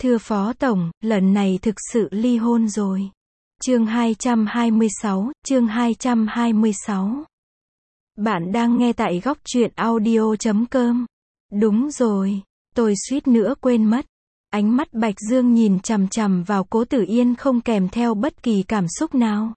Thưa Phó Tổng, lần này thực sự ly hôn rồi. Chương 226. Bạn đang nghe tại góc truyện audio.com. Đúng rồi, tôi suýt nữa quên mất. Ánh mắt Bạch Dương nhìn chằm chằm vào Cố Tử Yên không kèm theo bất kỳ cảm xúc nào.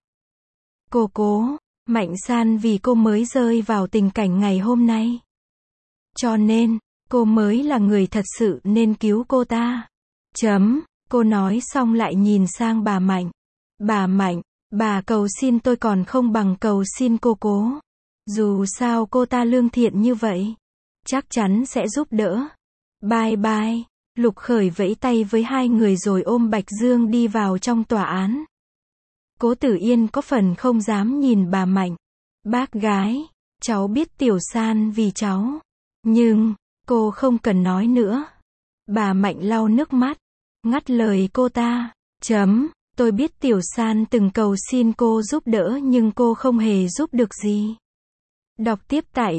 Cố, Mạnh San vì cô mới rơi vào tình cảnh ngày hôm nay. Cho nên, cô mới là người thật sự nên cứu cô ta. Cô nói xong lại nhìn sang bà Mạnh. Bà Mạnh, bà cầu xin tôi còn không bằng cầu xin cô Cố. Dù sao cô ta lương thiện như vậy, chắc chắn sẽ giúp đỡ. Bye bye. Lục Khởi vẫy tay với hai người rồi ôm Bạch Dương đi vào trong tòa án. Cố Tử Yên có phần không dám nhìn bà Mạnh. Bác gái, cháu biết Tiểu San vì cháu. Nhưng, cô không cần nói nữa. Bà Mạnh lau nước mắt, ngắt lời cô ta. Tôi biết Tiểu San từng cầu xin cô giúp đỡ nhưng cô không hề giúp được gì. Đọc tiếp tại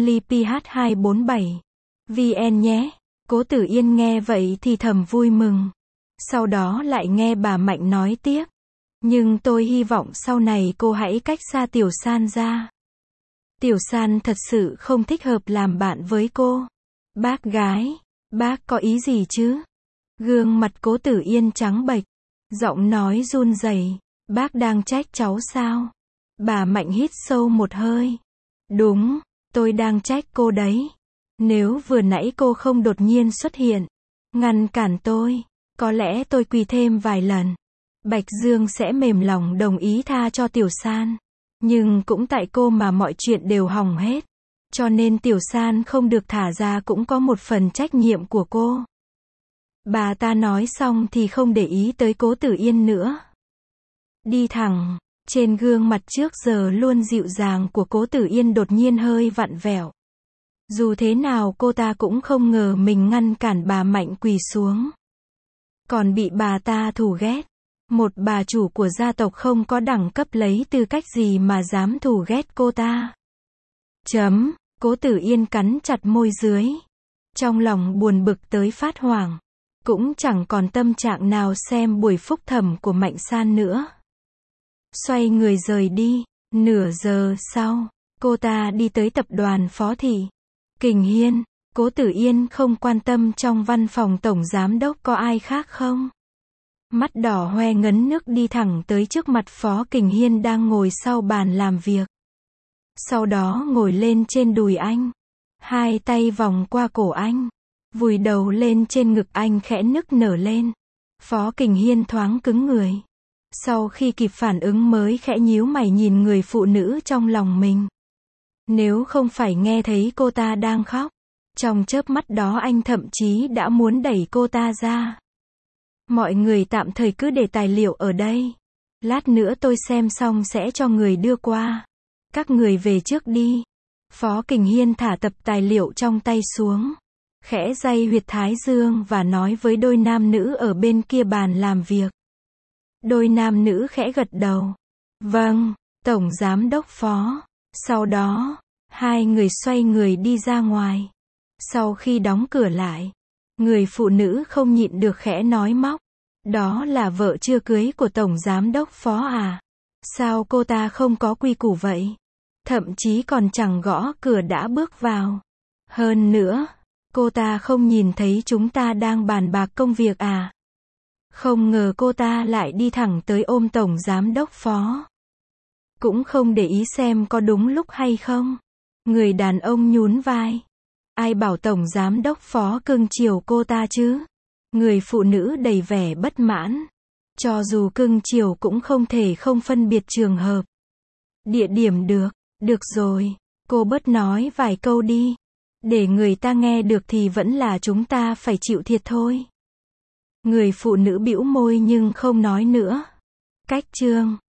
teamlyph247 vn nhé. Cố Tử Yên nghe vậy thì thầm vui mừng. Sau đó lại nghe bà Mạnh nói tiếp. Nhưng tôi hy vọng sau này cô hãy cách xa Tiểu San ra. Tiểu San thật sự không thích hợp làm bạn với cô. Bác gái, bác có ý gì chứ? Gương mặt Cố Tử Yên trắng bệch, giọng nói run rẩy. Bác đang trách cháu sao? Bà Mạnh hít sâu một hơi. Đúng, tôi đang trách cô đấy. Nếu vừa nãy cô không đột nhiên xuất hiện, ngăn cản tôi, có lẽ tôi quỳ thêm vài lần. Bạch Dương sẽ mềm lòng đồng ý tha cho Tiểu San. Nhưng cũng tại cô mà mọi chuyện đều hỏng hết. Cho nên Tiểu San không được thả ra cũng có một phần trách nhiệm của cô. Bà ta nói xong thì không để ý tới Cố Tử Yên nữa. Đi thẳng, trên gương mặt trước giờ luôn dịu dàng của Cố Tử Yên đột nhiên hơi vặn vẹo. Dù thế nào cô ta cũng không ngờ mình ngăn cản bà Mạnh quỳ xuống. Còn bị bà ta thù ghét. Một bà chủ của gia tộc không có đẳng cấp lấy tư cách gì mà dám thù ghét cô ta. Cố Tử Yên cắn chặt môi dưới. Trong lòng buồn bực tới phát hoảng. Cũng chẳng còn tâm trạng nào xem buổi phúc thẩm của Mạnh San nữa. Xoay người rời đi. Nửa giờ sau, cô ta đi tới tập đoàn Phó Thị Kình Hiên. Cố Tử Yên không quan tâm trong văn phòng tổng giám đốc có ai khác không. Mắt đỏ hoe ngấn nước đi thẳng tới trước mặt Phó Kình Hiên đang ngồi sau bàn làm việc. Sau đó ngồi lên trên đùi anh. Hai tay vòng qua cổ anh. Vùi đầu lên trên ngực anh khẽ nức nở lên. Phó Kình Hiên thoáng cứng người. Sau khi kịp phản ứng mới khẽ nhíu mày nhìn người phụ nữ trong lòng mình. Nếu không phải nghe thấy cô ta đang khóc, trong chớp mắt đó anh thậm chí đã muốn đẩy cô ta ra. Mọi người tạm thời cứ để tài liệu ở đây. Lát nữa tôi xem xong sẽ cho người đưa qua. Các người về trước đi. Phó Kình Hiên thả tập tài liệu trong tay xuống. Khẽ day huyệt thái dương và nói với đôi nam nữ ở bên kia bàn làm việc. Đôi nam nữ khẽ gật đầu. Vâng, Tổng Giám đốc Phó. Sau đó, hai người xoay người đi ra ngoài. Sau khi đóng cửa lại, người phụ nữ không nhịn được khẽ nói móc. Đó là vợ chưa cưới của Tổng Giám đốc Phó à? Sao cô ta không có quy củ vậy? Thậm chí còn chẳng gõ cửa đã bước vào. Hơn nữa, cô ta không nhìn thấy chúng ta đang bàn bạc công việc à? Không ngờ cô ta lại đi thẳng tới ôm Tổng Giám đốc Phó. Cũng không để ý xem có đúng lúc hay không. Người đàn ông nhún vai. Ai bảo Tổng Giám đốc Phó cưng chiều cô ta chứ? Người phụ nữ đầy vẻ bất mãn. Cho dù cưng chiều cũng không thể không phân biệt trường hợp. Địa điểm được. Được rồi, cô bớt nói vài câu đi. Để người ta nghe được thì vẫn là chúng ta phải chịu thiệt thôi. Người phụ nữ bĩu môi nhưng không nói nữa. Cách chương